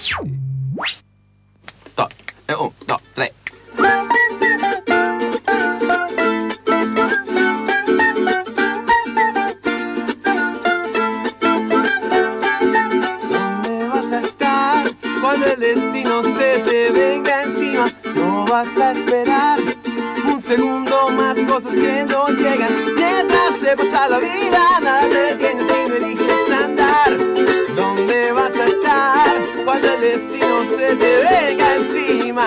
Un, dos, tres. ¿Dónde vas a estar cuando el destino se te venga encima? No vas a esperar un segundo más, cosas que no llegan. Mientras te pasa la vida, nada te detiene si no eliges andar. ¿Dónde vas a estar cuando el destino se te venga encima?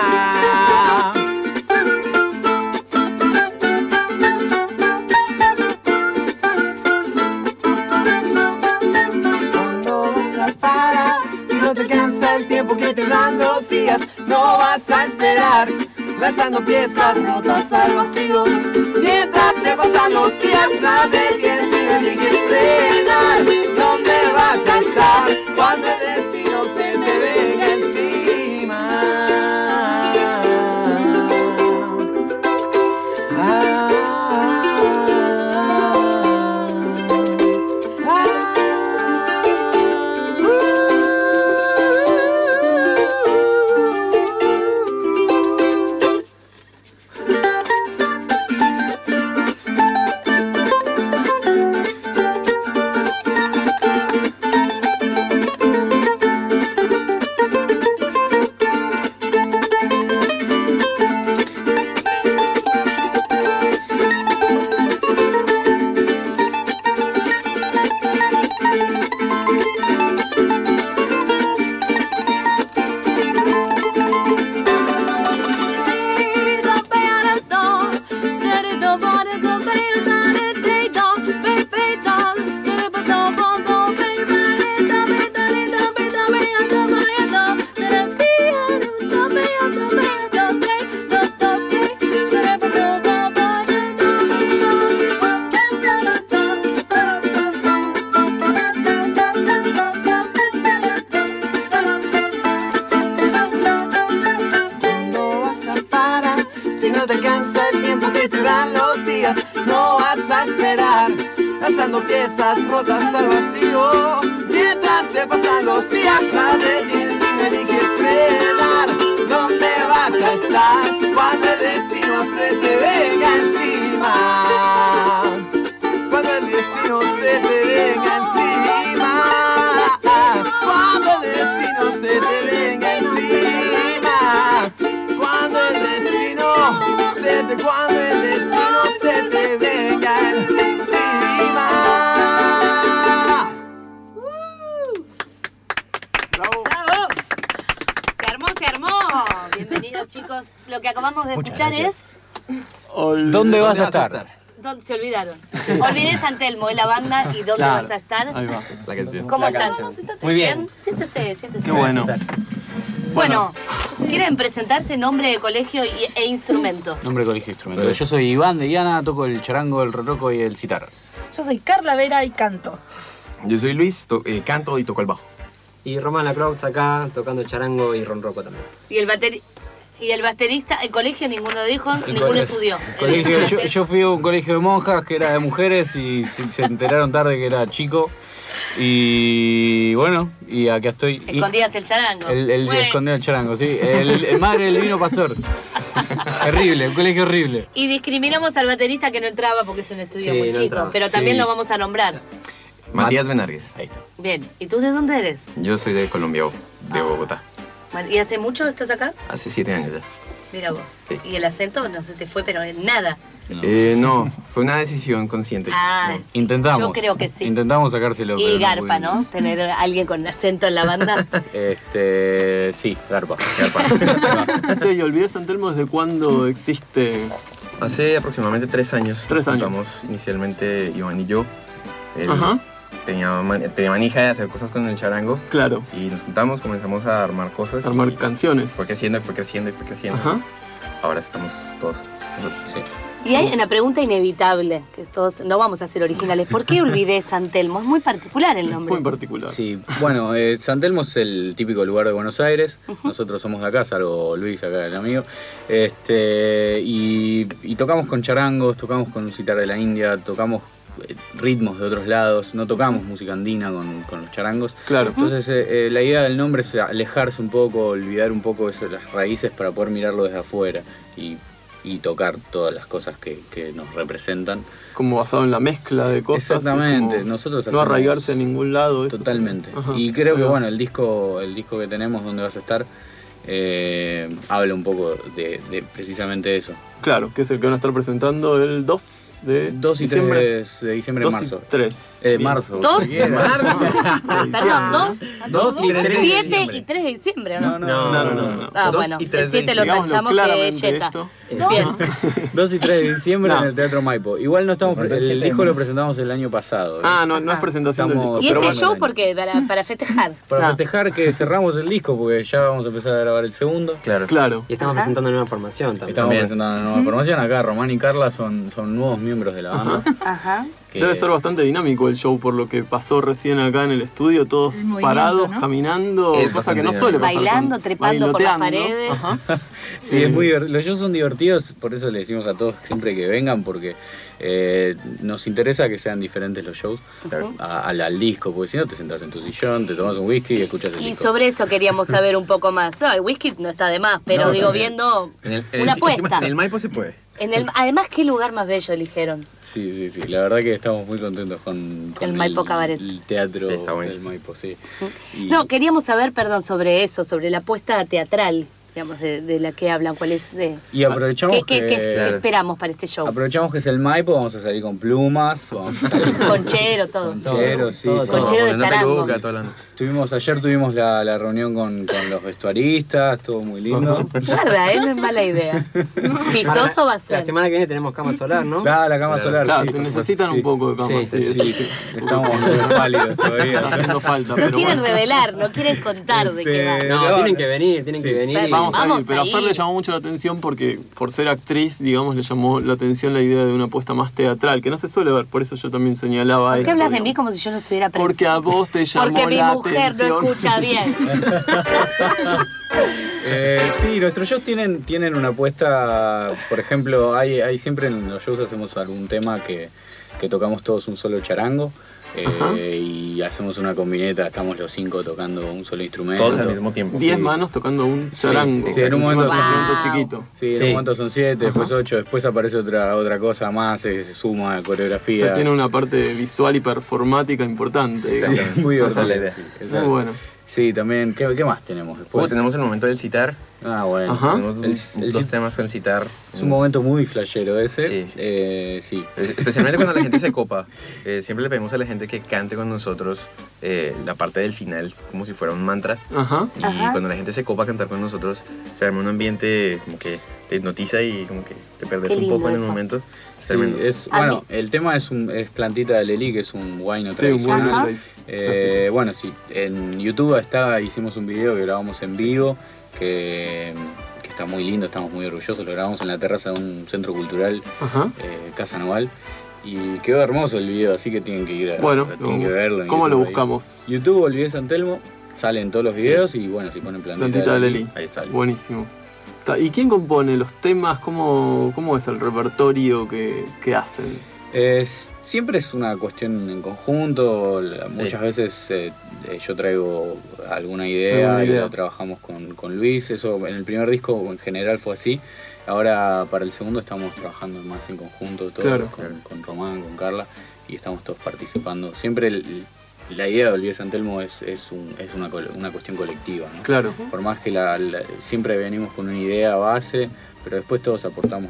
¿Cuándo vas a parar? Si no te alcanza el tiempo que te dan los días, no vas a esperar, lanzando piezas rotas al vacío. Mientras te pasan los días, nada te detiene si no eliges frenar. ¿Dónde vas a estar cuando el destino se te venga encima? Si no te alcanza el tiempo que te dan los días, no vas a esperar, lanzando piezas rotas al vacío. Mientras te pasan los días, nada te detiene si no eliges frenar. ¿Dónde vas a estar cuando el destino se te venga encima? Cuando el destino se te venga encima. Cuando el destino se te venga encima. Cuando el destino se te venga encima. ¡Bravo! Se armó. Bienvenidos, chicos. Lo que acabamos de escuchar es... ¿Dónde vas a estar? Se olvidaron. Olvidé San Telmo, es la banda y dónde vas a estar. Ahí va. La canción. ¿Cómo están? Muy bien. Siéntese. Qué bueno. Bueno, ¿quieren presentarse nombre de colegio e instrumento? Nombre de colegio instrumento. Yo soy Iván de Diana, toco el charango, el rococo y el citar. Yo soy Carla Vera y canto. Yo soy Luis, canto y toco el bajo. Y Román Lacroix acá, tocando charango y ronroco también. Y el baterista, el colegio ninguno dijo, ninguno estudió. Yo fui a un colegio de monjas que era de mujeres y se enteraron tarde que era chico. Y bueno, y acá estoy. Escondías el charango. Escondía el charango, sí. El madre del vino pastor. Terrible, un colegio horrible. Y discriminamos al baterista que no entraba porque es un estudio muy chico, entraba. pero también lo vamos a nombrar. Matías Benargues. Ahí está. Bien, ¿y tú de dónde eres? Yo soy de Colombia, de Bogotá. Bueno, ¿y hace mucho estás acá? Hace 7 años ya. Mira vos. Sí. ¿Y el acento no se te fue, pero en nada? No, fue una decisión consciente. Ah, sí. Intentamos. Yo creo que sí. Intentamos sacárselo. Y pero garpa, pudimos. ¿no? Tener a alguien con acento en la banda. Sí, garpa. Che, y Olvidé San Telmo, ¿desde cuándo existe? Hace aproximadamente 3 años. 3 años. Nos juntamos inicialmente Iván y yo. Él Ajá. tenía manija de hacer cosas con el charango. Claro. Y nos juntamos, comenzamos a armar cosas. Armar canciones. Fue creciendo, fue creciendo y fue creciendo. Ajá. Ahora estamos todos nosotros. Sí. Y hay una pregunta inevitable, que todos no vamos a ser originales. ¿Por qué olvidé San Telmo? Es muy particular el nombre. Muy particular. Sí, bueno, San Telmo es el típico lugar de Buenos Aires. Nosotros somos de acá, salvo Luis, acá el amigo. Y tocamos con charangos, tocamos con citar de la India, tocamos ritmos de otros lados, no tocamos música andina con los charangos. Claro. Entonces la idea del nombre es alejarse un poco, olvidar un poco las raíces para poder mirarlo desde afuera y tocar todas las cosas que nos representan. Como basado en la mezcla de cosas. Exactamente, como nosotros no arraigarse a ningún lado. Eso totalmente. Ajá. Y creo que Ahí va. bueno, el disco que tenemos, Donde vas a estar, habla un poco de precisamente eso. Claro, que es el que van a estar presentando el 2 de 2 y diciembre. 3 de diciembre, 2 marzo. y 3. Marzo. ¿Dos? cualquiera. Perdón, 2 y 3 de 7 diciembre. y 3 de diciembre, ¿o no? No. Ah, 2 bueno, y 3 el de 7 lo Digámoslo tachamos que es claramente Yeta. esto. Bien. 2 y 3 de diciembre No. en el Teatro Maipo. Igual no estamos, Faltan el 7 disco lo más. presentamos el año pasado. No es presentación del Estamos- disco. ¿Y Pero este bueno, show por qué? Para festejar. Para Ah. festejar que cerramos el disco, porque ya vamos a empezar a grabar el segundo. Claro. claro. Y estamos Ajá. presentando nueva formación también. Estamos También. presentando una nueva formación. Acá Román y Carla son nuevos miembros de la banda. Ajá. que- Debe ser bastante dinámico el show por lo que pasó recién acá en el estudio, todos El movimiento, parados, ¿no? caminando, Es cosa que bastante no suele pasar. Bailando, con- trepando por las bailoteando. paredes. Ajá. Sí, es muy los shows son divertidos, por eso le decimos a todos siempre que vengan, porque nos interesa que sean diferentes los shows Claro. al disco, porque si no te sentás en tu sillón, te tomas un whisky y escuchas el Y disco. sobre eso queríamos saber un poco más. No, el whisky no está de más, pero No, digo, también. viendo una apuesta. En el Maipo se puede. Además, ¿qué lugar más bello eligieron? Sí, la verdad que estamos muy contentos con El Maipo Cabaret. el teatro Sí, está bueno. del Maipo, sí. Y- No, queríamos saber, perdón, sobre eso, sobre la apuesta teatral, digamos, de la que hablan. ¿Cuál es? Y aprovechamos ¿Qué Claro. esperamos para este show? Aprovechamos que es el Maipo, vamos a salir con plumas, vamos a salir Conchero, todo. Conchero, sí, todo, sí. todo. Conchero de Una charango. peluca, todo hablando. Ayer tuvimos la reunión con los vestuaristas, estuvo muy lindo. Guarda, no es mala idea. Vistoso va a La ser. semana que viene tenemos cama solar, ¿no? La cama solar, Claro, sí, te por necesitan supuesto, un poco de cama. Sí, Sí, sí. Estamos muy pálidos Está todavía. haciendo falta, No pero quieren bueno. revelar, no quieren contar de qué va. No, tienen que venir, Sí. que venir. y- Vamos a Vamos ir, pero a a Fer le ir. llamó mucho la atención porque por ser actriz, digamos, le llamó la atención la idea de una apuesta más teatral, que no se suele ver, por eso yo también señalaba ¿Por eso. qué hablas de digamos. mí como si yo no estuviera presente? Porque a vos te llamó Porque mi la mujer atención. no escucha bien. Sí, nuestros shows tienen una apuesta, por ejemplo, hay siempre en los shows hacemos algún tema que tocamos todos un solo charango. Ajá. Y hacemos una combineta, estamos los 5 tocando un solo instrumento. Todos al mismo tiempo. 10 manos tocando un charango. Sí, en un momento Encima es un son- instrumento chiquito. Sí, en Sí. un momento son 7, después 8, después aparece otra cosa más, se suma O coreografía. sea, tiene una parte visual y performática importante. digamos. Exactamente. Muy Esa es la divertido. idea. Sí, Muy exacto. bueno. Sí, también, ¿qué más tenemos después? Tenemos el momento del citar. Ah, bueno. Ajá. Tenemos dos temas con el citar. Es un momento muy flashero ese. Sí. Sí. Especialmente cuando la gente se copa. Siempre le pedimos a la gente que cante con nosotros la parte del final como si fuera un mantra. Ajá. Y Ajá. cuando la gente se copa a cantar con nosotros, se arma un ambiente como que te hipnotiza y como que te perdés Qué un lindo poco en el eso. momento. Es Sí, tremendo. A bueno, mí- el tema es Plantita de Lelí, que es un guayno Sí, un buen Ajá. análisis. bueno, sí, en YouTube hicimos un video que grabamos en vivo, que está muy lindo, estamos muy orgullosos, lo grabamos en la terraza de un centro cultural, Ajá. Casa Noval, y quedó hermoso el video, así que tienen que ir a Bueno, tienen que verlo. en ¿cómo lo YouTube ahí. buscamos? YouTube, Olvidé San Telmo, salen todos los videos y bueno, si ponen Plantita de Lelí. Ahí está. Buenísimo. ¿Y quién compone los temas? ¿Cómo es el repertorio que hacen? Siempre es una cuestión en conjunto, muchas veces yo traigo alguna idea y la trabajamos con Luis, eso en el primer disco en general fue así, ahora para el segundo estamos trabajando más en conjunto todos, Claro. con Román, con Carla, y estamos todos participando. Siempre la idea de Olvidé San Telmo es una cuestión colectiva, ¿no? Claro. Por más que siempre venimos con una idea base, pero después todos aportamos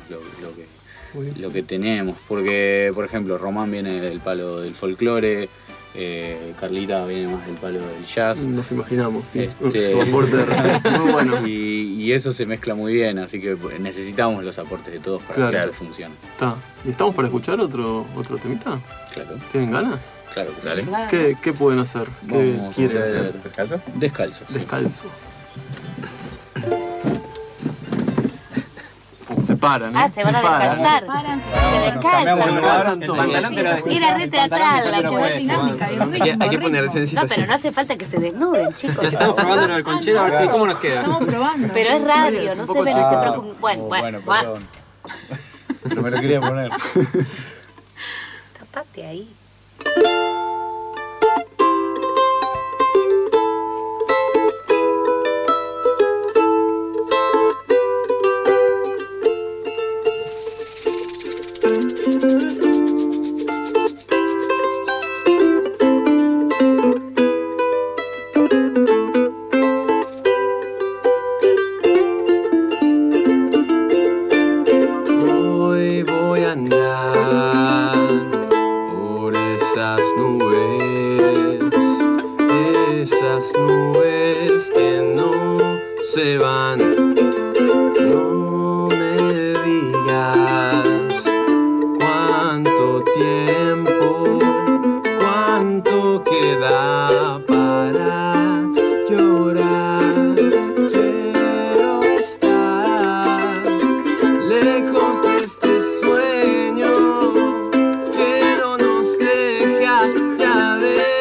lo que tenemos, porque por ejemplo Román viene del palo del folclore, Carlita viene más del palo del jazz, Nos imaginamos, sí. Este- Tu aporte de recién. Muy bueno. y eso se mezcla muy bien, así que necesitamos los aportes de todos para Claro. que esto funcione. Está. ¿Y estamos para escuchar otro temita? Claro, ¿Tienen ganas? claro que Dale. sí. ¿Qué pueden hacer? ¿Qué Vamos a quieren hacer- hacer? ¿Descalzo? Descalzo. sí. Descalzo. Se paran, ¿eh? Ah, se van a descansar. Paran, Se cambiamos el lugar. descansan. todo. pantalón te lo- Era re teatral, la Hay que que ver dinámica. Hay que ponerse en No, situación. pero no hace falta que se desnuden, chicos. Es que estamos probando el conchero a ver si cómo nos queda. Estamos probando. Pero es radio, Es no un se poco ven, no se chico. preocupen. Bueno, Bueno, va. perdón. Pero me lo quería poner. Tapate. quédate ahí. Voy a andar por esas nubes que no se van. No me digas cuánto tiempo, cuánto queda para llorar. Quiero estar lejos de este sueño que no nos deja ya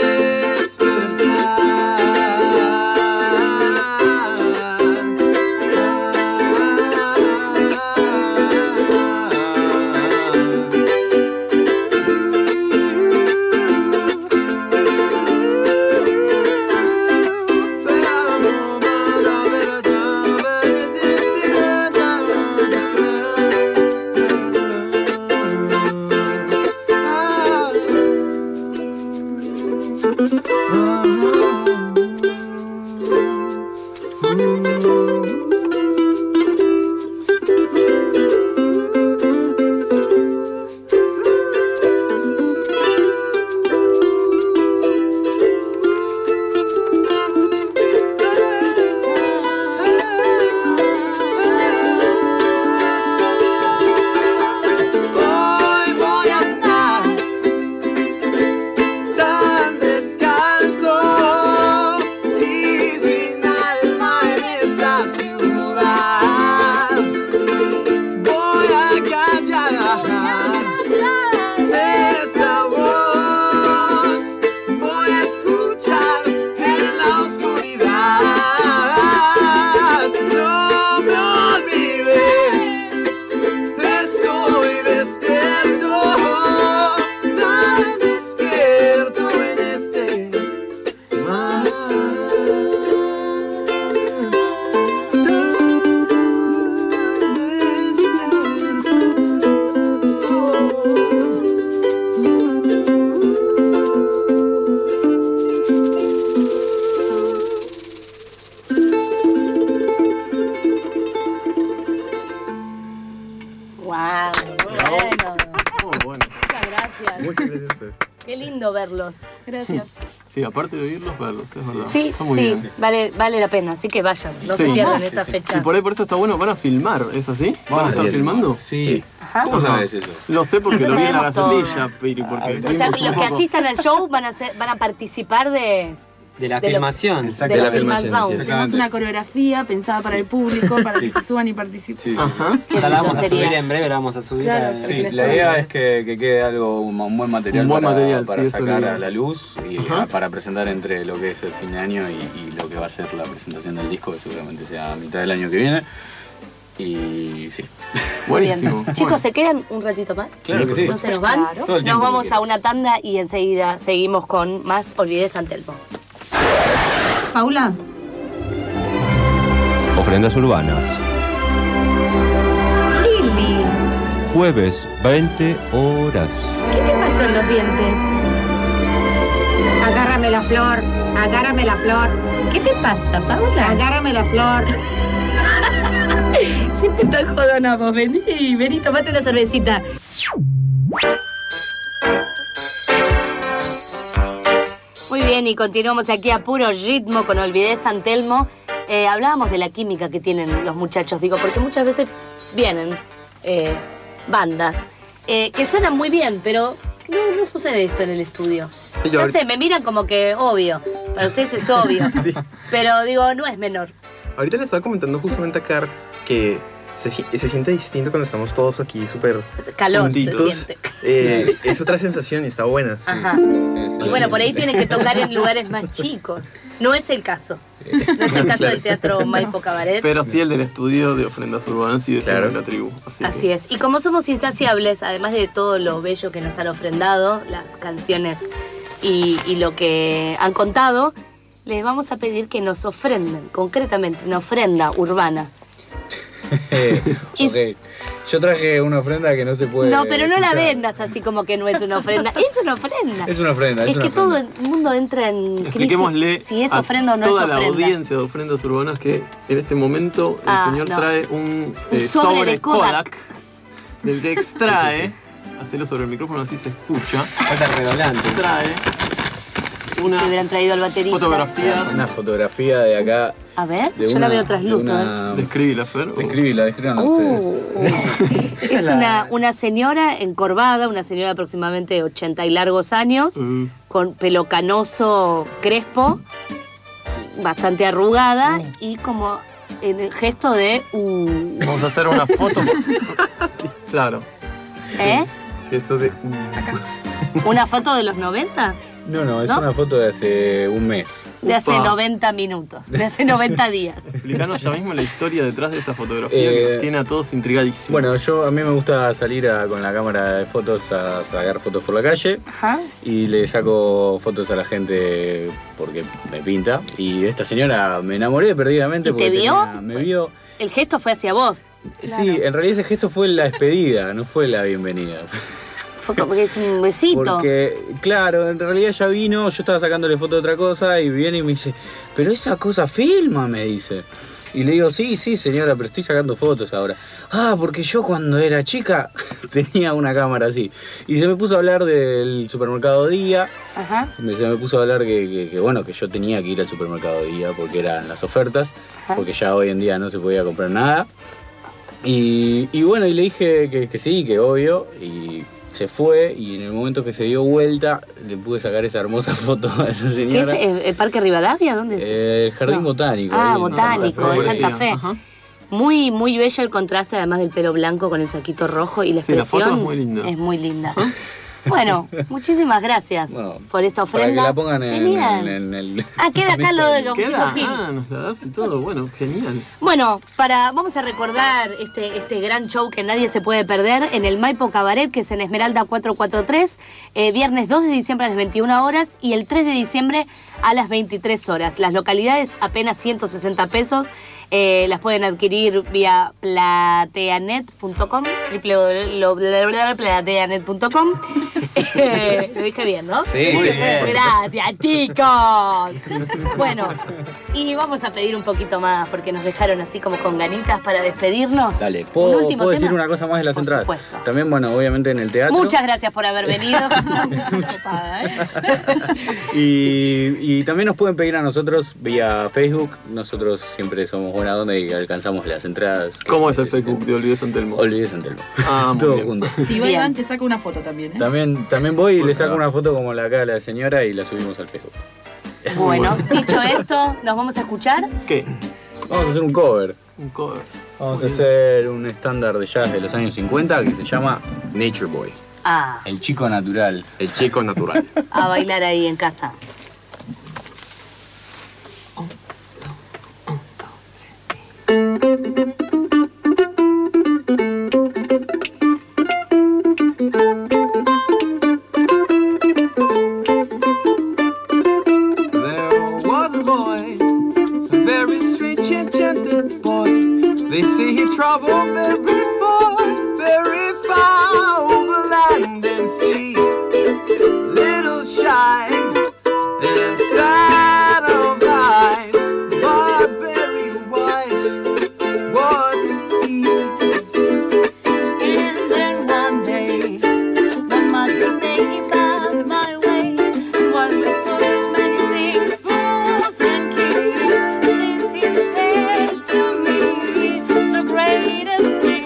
Muchas gracias a ustedes. Qué lindo verlos. Gracias. Sí, aparte de oírlos, verlos, es verdad. Sí, Está muy bien. vale la pena, así que vayan, no se Sí. pierdan Sí, esta fecha. Y por eso está bueno, van a filmar, ¿es así? ¿Van a estar Así es. filmando? Sí. Ajá. ¿Cómo sabes eso? Lo sé porque Lo lo vi en la sabemos todo. Gacetilla, Piri, porque... O sea, vimos un los que poco. asistan al show van a participar de De la De lo- filmación. de la filmación. sí, Tenemos Exactamente. una coreografía pensada para el público, para que se suban y participen. Sí, sí, Ajá. Qué Ya la vamos a lindo subir sería. en breve, la vamos a subir Claro, a... sí. Sí, la idea es que quede algo, un buen material, Un buen para, material, para sí, eso sacar lo digo. a la luz y Ajá. para presentar entre lo que es el fin de año y lo que va a ser la presentación del disco, que seguramente sea a mitad del año que viene. Y sí. Muy bien. Buenísimo. Chicos, Bueno. ¿se quedan un ratito más? Claro que sí. ¿No se nos van? Claro. Todo el Nos tiempo vamos que a una tanda y enseguida seguimos con más Olvidé San Telmo. Paula. Ofrendas urbanas. Lili, Jueves, 20 horas. ¿qué te pasó en los dientes? Agárrame la flor, agárrame la flor, ¿Qué te pasa, Paula? agárrame la flor. Siempre tan jodona vos. Vení, tomate una cervecita. Muy bien, y continuamos aquí a puro ritmo con Olvidé San Telmo. Hablábamos de la química que tienen los muchachos, digo, porque muchas veces vienen bandas que suenan muy bien, pero no sucede esto en el estudio. Sí, yo Ya ahorita- sé, me miran como que obvio, para ustedes es obvio, Sí. pero digo, no es menor. Ahorita le estaba comentando justamente a Car que se siente distinto cuando estamos todos aquí súper Calor juntitos. se siente. Es otra sensación y está buena. Ajá. Y bueno, por ahí tienen que tocar en lugares más chicos. No es el caso. No es el caso del Teatro Maipo Cabaret. Pero sí el del estudio de Ofrendas Urbanas y de Claro. la Tribu. Así es. Y como somos insaciables, además de todo lo bello que nos han ofrendado, las canciones y lo que han contado, les vamos a pedir que nos ofrenden, concretamente, una ofrenda urbana. Ok. Yo traje una ofrenda que no se puede. No, pero no la escuchar. vendas así como que no es una ofrenda. Es una ofrenda. Es una ofrenda. Es una que todo ofrenda. el mundo entra en crisis. Expliquémosle Si es a ofrenda o no es toda la ofrenda. audiencia de Ofrendas Urbanas que en este momento el señor no. trae un sobre de Kodak. del que extrae, hacelo sobre el micrófono así se escucha, Falta redolante. extrae una Si hubieran traído al baterista. fotografía. Una fotografía de acá. A ver, De yo una, la veo traslúcida. Describíla, Fer. Describíla ustedes. Es una señora encorvada, una señora de aproximadamente 80 y largos años, con pelo canoso, crespo, bastante arrugada y como en el gesto de Vamos a hacer una foto. Sí, claro. ¿eh? Esto de... ¿Una foto de los 90? No, es ¿No? una foto de hace un mes. De hace Upa. 90 minutos, de hace 90 días. Explicanos ya mismo la historia detrás de esta fotografía Eh, que nos tiene a todos intrigadísimos. Bueno, a mí me gusta salir con la cámara de fotos a sacar fotos por la calle Ajá. y le saco fotos a la gente porque me pinta. Y esta señora me enamoré perdidamente. ¿Y porque te vio? me vio. El gesto fue hacia vos. Sí, en realidad ese gesto fue la despedida, no fue la bienvenida. Fue como que es un besito. Porque, claro, en realidad ella vino, yo estaba sacándole foto de otra cosa y viene y me dice, pero esa cosa filma, me dice. Y le digo, sí, señora, pero estoy sacando fotos ahora. Ah, porque yo cuando era chica tenía una cámara así. Y se me puso a hablar del supermercado Día. Ajá. Se me puso a hablar que bueno, que yo tenía que ir al supermercado Día porque eran las ofertas. Ajá. Porque ya hoy en día no se podía comprar nada. Y bueno, y le dije que sí, que obvio. Y se fue y en el momento que se dio vuelta le pude sacar esa hermosa foto a esa ¿Qué señora. es? ¿El Parque Rivadavia? ¿Dónde es? El Jardín No. Botánico. Ah, ahí en botánico, Santa de Fe. Santa Fe. Ajá. Muy, muy bello el contraste, además del pelo blanco con el saquito rojo y la Sí, la expresión. foto es muy linda. Es muy linda. Bueno, muchísimas gracias Bueno, por esta Para ofrenda. que la pongan Genial. en el... Ah, queda acá lo de ¿Queda? Gauchito Gil. Nos la das y todo. Bueno, genial. Bueno, vamos a recordar este gran show que nadie se puede perder en el Maipo Cabaret, que es en Esmeralda 443, viernes 2 de diciembre a las 21 horas y el 3 de diciembre a las 23 horas. Las localidades apenas 160 pesos. Las pueden adquirir vía plateanet.com, www.plateanet.com. Lo dije bien, ¿no? Sí, muy bien. Gracias, chicos. Bueno, y vamos a pedir un poquito más porque nos dejaron así como con ganitas para despedirnos. Dale, ¿Un ¿puedo último decir tema? una cosa más de las Por entradas? supuesto. También, bueno, obviamente en el teatro. Muchas gracias por haber venido. Ocupada, ¿eh? Y también nos pueden pedir a nosotros vía Facebook. Nosotros siempre somos buena onda y alcanzamos las entradas. ¿Cómo es el Facebook de Olvides San Telmo? Olvides San Telmo. Ah, muy Todo bien. junto. Si va Bien. Iván, te saca una foto también, ¿eh? También voy y le saco una foto como la acá de la señora y la subimos al Facebook. Bueno, dicho esto, ¿nos vamos a escuchar? ¿Qué? Vamos a hacer un cover. Un cover. Vamos a hacer un estándar de jazz de los años 50 que se llama Nature Boy. Ah, El Chico Natural. El chico natural. a bailar ahí en casa. There was a boy, a very strange enchanted boy. They say he traveled very far over land and sea. Little shy and sad of eyes, but very wise was he. And then one day, the magic day passed my way, was full of many things, fools and kings. This he said to me, the greatest thing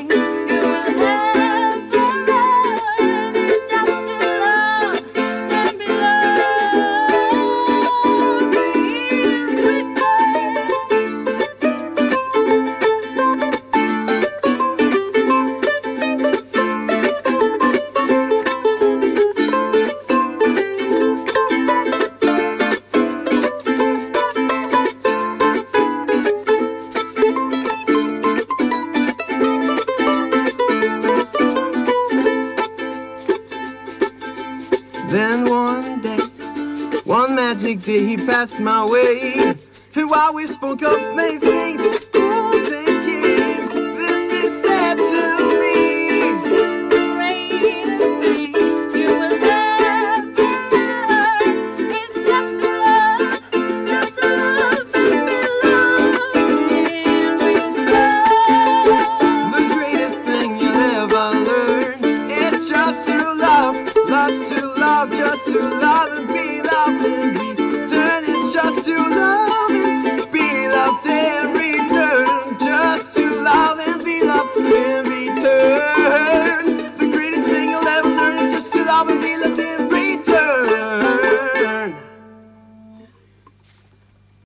music day he passed my way. And while we spoke of Mayfield,